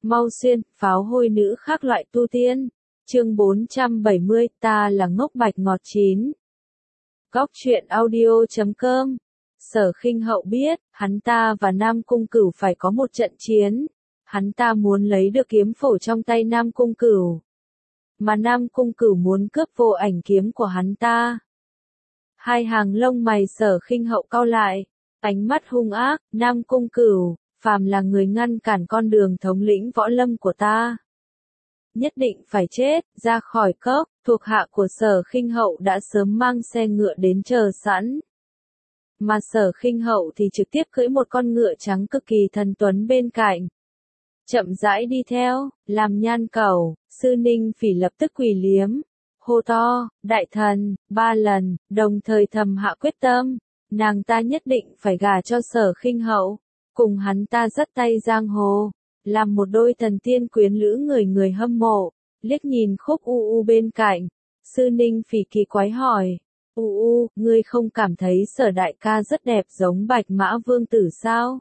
Mau xuyên, pháo hôi nữ khác loại tu tiên. Chương 470, ta là ngốc bạch ngọt chín. Góc truyện audio.com. Sở Khinh Hậu biết, hắn ta và Nam Cung Cửu phải có một trận chiến. Hắn ta muốn lấy được kiếm phổ trong tay Nam Cung Cửu. Mà Nam Cung Cửu muốn cướp vô ảnh kiếm của hắn ta. Hai hàng lông mày Sở Khinh Hậu cau lại, ánh mắt hung ác, Nam Cung Cửu, phàm là người ngăn cản con đường thống lĩnh võ lâm của ta, nhất định phải chết. Ra khỏi cốc, thuộc hạ của Sở Khinh Hậu đã sớm mang xe ngựa đến chờ sẵn. Mà Sở Khinh Hậu thì trực tiếp cưỡi một con ngựa trắng cực kỳ thần tuấn bên cạnh. Chậm rãi đi theo, làm nhan cầu, Sư Ninh Phỉ lập tức quỳ liếm, hô to, đại thần, 3 lần, đồng thời thầm hạ quyết tâm, nàng ta nhất định phải gả cho Sở Khinh Hậu, cùng hắn ta dắt tay giang hồ, làm một đôi thần tiên quyến lữ người người hâm mộ. Liếc nhìn Khúc U bên cạnh, Sư Ninh Phỉ kỳ quái hỏi, U, ngươi không cảm thấy Sở đại ca rất đẹp giống Bạch Mã Vương tử sao?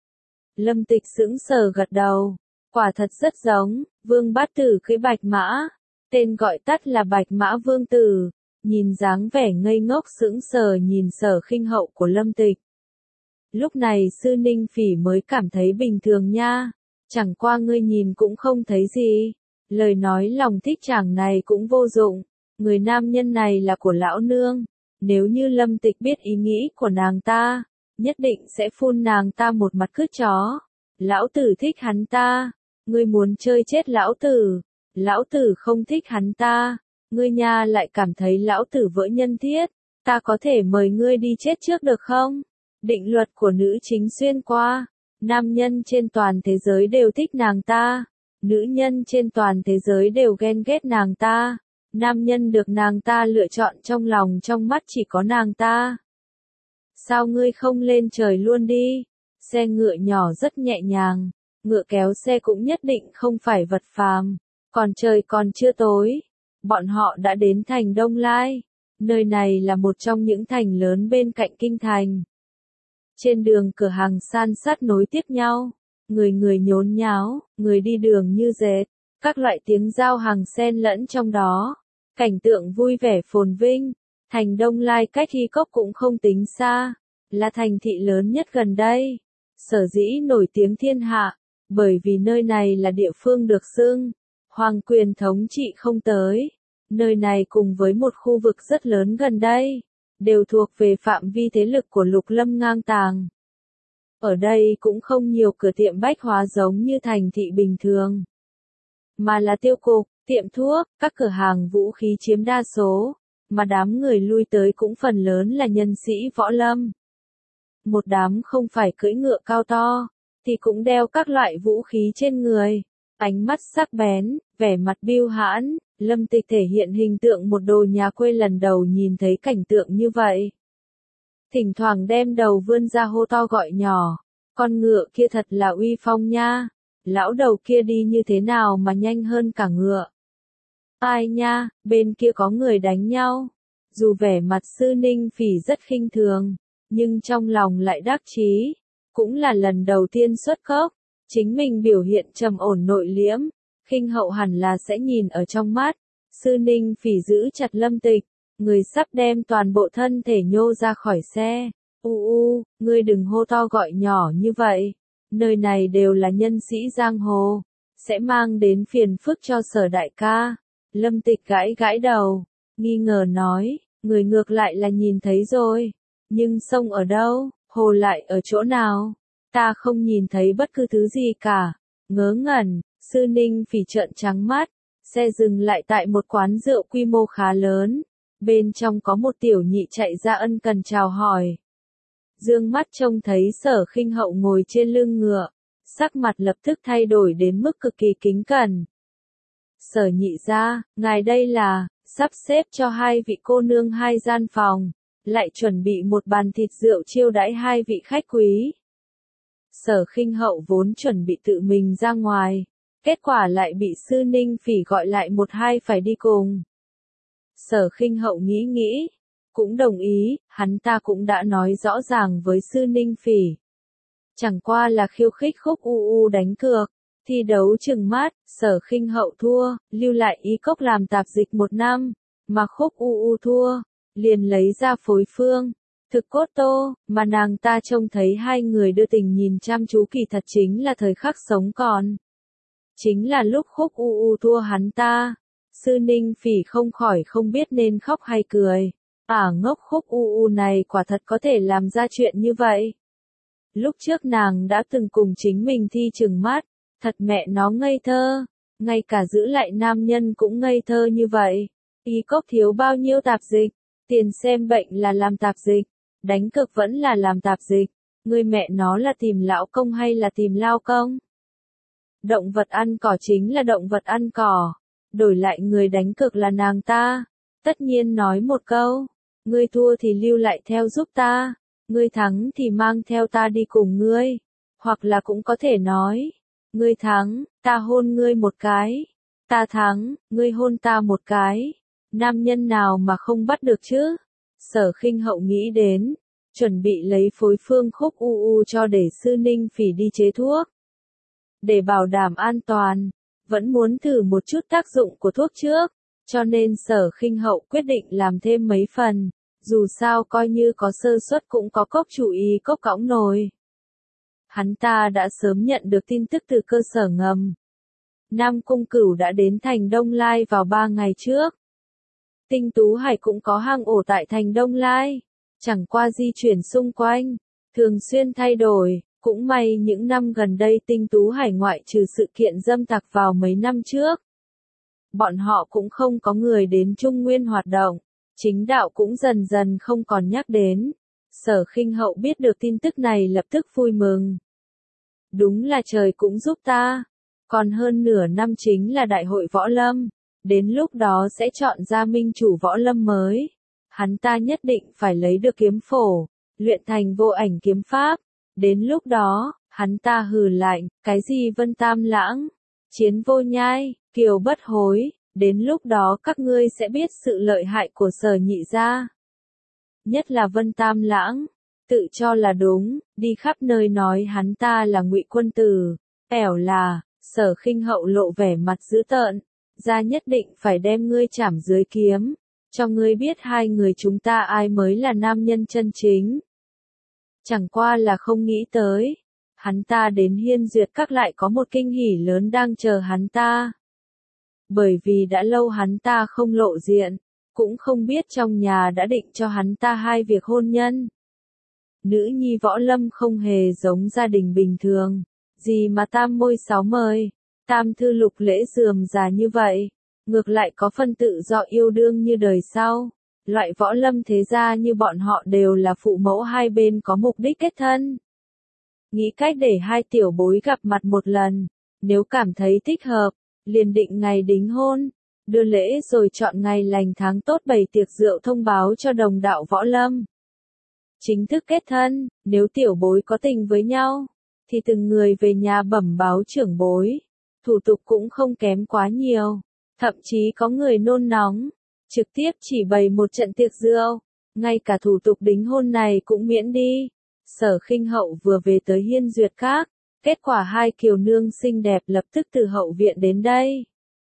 Lâm Tịch sững sờ gật đầu, quả thật rất giống. Vương Bát Tử cưỡi Bạch Mã, tên gọi tắt là Bạch Mã Vương tử. Nhìn dáng vẻ ngây ngốc sững sờ nhìn Sở Khinh Hậu của Lâm Tịch. Lúc này Sư Ninh Phỉ mới cảm thấy bình thường nha, chẳng qua ngươi nhìn cũng không thấy gì. Lời nói lòng thích chàng này cũng vô dụng, người nam nhân này là của lão nương, nếu như Lâm Tịch biết ý nghĩ của nàng ta, nhất định sẽ phun nàng ta một mặt cứt chó. Lão tử thích hắn ta, ngươi muốn chơi chết lão tử, lão tử không thích hắn ta, ngươi nha lại cảm thấy lão tử vỡ nhân thiết, ta có thể mời ngươi đi chết trước được không? Định luật của nữ chính xuyên qua, nam nhân trên toàn thế giới đều thích nàng ta, nữ nhân trên toàn thế giới đều ghen ghét nàng ta, nam nhân được nàng ta lựa chọn trong lòng trong mắt chỉ có nàng ta. Sao ngươi không lên trời luôn đi? Xe ngựa nhỏ rất nhẹ nhàng, ngựa kéo xe cũng nhất định không phải vật phàm. Còn trời còn chưa tối, bọn họ đã đến thành Đông Lai. Nơi này là một trong những thành lớn bên cạnh kinh thành. Trên đường cửa hàng san sát nối tiếp nhau, người người nhốn nháo, người đi đường như dệt, các loại tiếng giao hàng xen lẫn trong đó. Cảnh tượng vui vẻ phồn vinh, thành Đông Lai cách Hy Cốc cũng không tính xa, là thành thị lớn nhất gần đây. Sở dĩ nổi tiếng thiên hạ, bởi vì nơi này là địa phương được xưng hoàng quyền thống trị không tới. Nơi này cùng với một khu vực rất lớn gần đây, đều thuộc về phạm vi thế lực của Lục Lâm ngang tàng. Ở đây cũng không nhiều cửa tiệm bách hóa giống như thành thị bình thường, mà là tiêu cục, tiệm thuốc, các cửa hàng vũ khí chiếm đa số, mà đám người lui tới cũng phần lớn là nhân sĩ võ lâm. Một đám không phải cưỡi ngựa cao to, thì cũng đeo các loại vũ khí trên người, ánh mắt sắc bén, vẻ mặt bưu hãn. Lâm Tịch thể hiện hình tượng một đồ nhà quê lần đầu nhìn thấy cảnh tượng như vậy. Thỉnh thoảng đem đầu vươn ra hô to gọi nhỏ, con ngựa kia thật là uy phong nha, lão đầu kia đi như thế nào mà nhanh hơn cả ngựa. Ai nha, bên kia có người đánh nhau. Dù vẻ mặt Sư Ninh Phỉ rất khinh thường, nhưng trong lòng lại đắc chí, cũng là lần đầu tiên xuất cốc, chính mình biểu hiện trầm ổn nội liễm. Khinh Hậu hẳn là sẽ nhìn ở trong mắt. Sư Ninh Phỉ giữ chặt Lâm Tịch, người sắp đem toàn bộ thân thể nhô ra khỏi xe. Ngươi đừng hô to gọi nhỏ như vậy. Nơi này đều là nhân sĩ giang hồ, sẽ mang đến phiền phức cho Sở đại ca. Lâm Tịch gãi gãi đầu, nghi ngờ nói, người ngược lại là nhìn thấy rồi. Nhưng sông ở đâu, hồ lại ở chỗ nào? Ta không nhìn thấy bất cứ thứ gì cả. Ngớ ngẩn. Sư Ninh Phỉ trợn trắng mắt, xe dừng lại tại một quán rượu quy mô khá lớn, bên trong có một tiểu nhị chạy ra ân cần chào hỏi. Dương mắt trông thấy Sở Khinh Hậu ngồi trên lưng ngựa, sắc mặt lập tức thay đổi đến mức cực kỳ kính cẩn. Sở nhị gia, ngài đây là, sắp xếp cho 2 vị cô nương 2 gian phòng, lại chuẩn bị một bàn thịt rượu chiêu đãi 2 vị khách quý. Sở Khinh Hậu vốn chuẩn bị tự mình ra ngoài, kết quả lại bị Sư Ninh Phỉ gọi lại một hai phải đi cùng. Sở Khinh Hậu nghĩ nghĩ, cũng đồng ý, hắn ta cũng đã nói rõ ràng với Sư Ninh Phỉ. Chẳng qua là khiêu khích Khúc U đánh cược, Thi đấu trừng mắt, Sở Khinh Hậu thua, lưu lại Y Cốc làm tạp dịch 1 năm, mà Khúc U thua, liền lấy ra phối phương. Thực cốt tô, mà nàng ta trông thấy hai người đưa tình nhìn chăm chú kỳ thật chính là thời khắc sống còn. Chính là lúc Khúc U thua hắn ta. Sư Ninh Phỉ không khỏi không biết nên khóc hay cười. Ngốc Khúc U này quả thật có thể làm ra chuyện như vậy. Lúc trước nàng đã từng cùng chính mình thi trừng mắt, thật mẹ nó ngây thơ, ngay cả giữ lại nam nhân cũng ngây thơ như vậy. Y Cốc thiếu bao nhiêu tạp dịch, tiền xem bệnh là làm tạp dịch, đánh cược vẫn là làm tạp dịch, người mẹ nó là tìm lão công hay là tìm lao công? Động vật ăn cỏ chính là động vật ăn cỏ, đổi lại người đánh cược là nàng ta, tất nhiên nói một câu, ngươi thua thì lưu lại theo giúp ta, ngươi thắng thì mang theo ta đi cùng ngươi, hoặc là cũng có thể nói, ngươi thắng, ta hôn ngươi một cái, ta thắng, ngươi hôn ta một cái, nam nhân nào mà không bắt được chứ? Sở Khinh Hậu nghĩ đến, chuẩn bị lấy phối phương Khúc U cho để Sư Ninh Phỉ đi chế thuốc. Để bảo đảm an toàn, vẫn muốn thử một chút tác dụng của thuốc trước, cho nên Sở Khinh Hậu quyết định làm thêm mấy phần, dù sao coi như có sơ suất cũng có Cốc chủ Y Cốc cõng nồi. Hắn ta đã sớm nhận được tin tức từ cơ sở ngầm. Nam Cung Cửu đã đến thành Đông Lai vào 3 ngày trước. Tinh Tú Hải cũng có hang ổ tại thành Đông Lai, chẳng qua di chuyển xung quanh, thường xuyên thay đổi, cũng may những năm gần đây Tinh Tú Hải ngoại trừ sự kiện dâm tặc vào mấy năm trước. Bọn họ cũng không có người đến Trung Nguyên hoạt động, chính đạo cũng dần dần không còn nhắc đến. Sở Khinh Hậu biết được tin tức này lập tức vui mừng. Đúng là trời cũng giúp ta, còn hơn nửa năm chính là đại hội võ lâm. Đến lúc đó sẽ chọn ra minh chủ võ lâm mới. Hắn ta nhất định phải lấy được kiếm phổ, luyện thành vô ảnh kiếm pháp. Đến lúc đó, hắn ta hừ lạnh, cái gì Vân Tam Lãng, chiến vô nhai, kiều bất hối, đến lúc đó các ngươi sẽ biết sự lợi hại của Sở nhị gia. Nhất là Vân Tam Lãng, tự cho là đúng, đi khắp nơi nói hắn ta là Ngụy Quân Tử, ẻo là, Sở Khinh Hậu lộ vẻ mặt dữ tợn. Ra nhất định phải đem ngươi chảm dưới kiếm, cho ngươi biết hai người chúng ta ai mới là nam nhân chân chính. Chẳng qua là không nghĩ tới, hắn ta đến Hiên Duyệt Các lại có một kinh hỉ lớn đang chờ hắn ta. Bởi vì đã lâu hắn ta không lộ diện, cũng không biết trong nhà đã định cho hắn ta 2 việc hôn nhân. Nữ nhi võ lâm không hề giống gia đình bình thường, gì mà tam môi 6 mời. Tam thư lục lễ rườm rà như vậy, ngược lại có phân tự do yêu đương như đời sau. Loại võ lâm thế gia như bọn họ đều là phụ mẫu hai bên có mục đích kết thân. Nghĩ cách để hai tiểu bối gặp mặt một lần, nếu cảm thấy thích hợp, liền định ngày đính hôn, đưa lễ rồi chọn ngày lành tháng tốt bày tiệc rượu thông báo cho đồng đạo võ lâm. Chính thức kết thân, nếu tiểu bối có tình với nhau, thì từng người về nhà bẩm báo trưởng bối. Thủ tục cũng không kém quá nhiều, thậm chí có người nôn nóng, trực tiếp chỉ bày một trận tiệc rượu, ngay cả thủ tục đính hôn này cũng miễn đi. Sở Khinh Hậu vừa về tới Hiên Duyệt Các, kết quả hai kiều nương xinh đẹp lập tức từ hậu viện đến đây.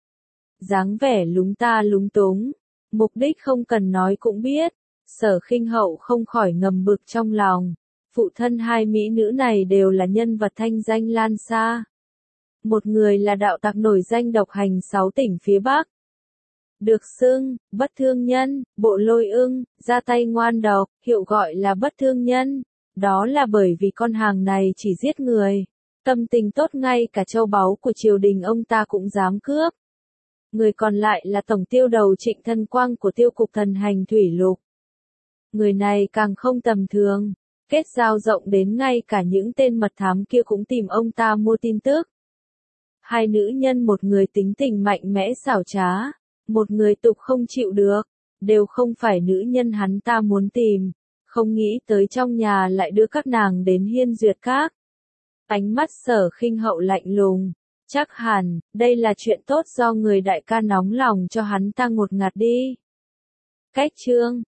Dáng vẻ lúng ta lúng túng, mục đích không cần nói cũng biết, Sở Khinh Hậu không khỏi ngầm bực trong lòng, phụ thân hai mỹ nữ này đều là nhân vật thanh danh lan xa. Một người là đạo tặc nổi danh độc hành 6 tỉnh phía Bắc. Được xưng, bất thương nhân, bộ lôi ưng, ra tay ngoan độc, hiệu gọi là bất thương nhân. Đó là bởi vì con hàng này chỉ giết người. Tâm tình tốt ngay cả châu báu của triều đình ông ta cũng dám cướp. Người còn lại là tổng tiêu đầu Trịnh Thân Quang của tiêu cục thần hành thủy lục. Người này càng không tầm thường, kết giao rộng đến ngay cả những tên mật thám kia cũng tìm ông ta mua tin tức. Hai nữ nhân, một người tính tình mạnh mẽ xảo trá, một người tục không chịu được, đều không phải nữ nhân hắn ta muốn tìm, không nghĩ tới trong nhà lại đưa các nàng đến Hiên Duyệt Các. Ánh mắt Sở Khinh Hậu lạnh lùng, chắc hẳn, đây là chuyện tốt do người đại ca nóng lòng cho hắn ta ngột ngạt đi. Cách chương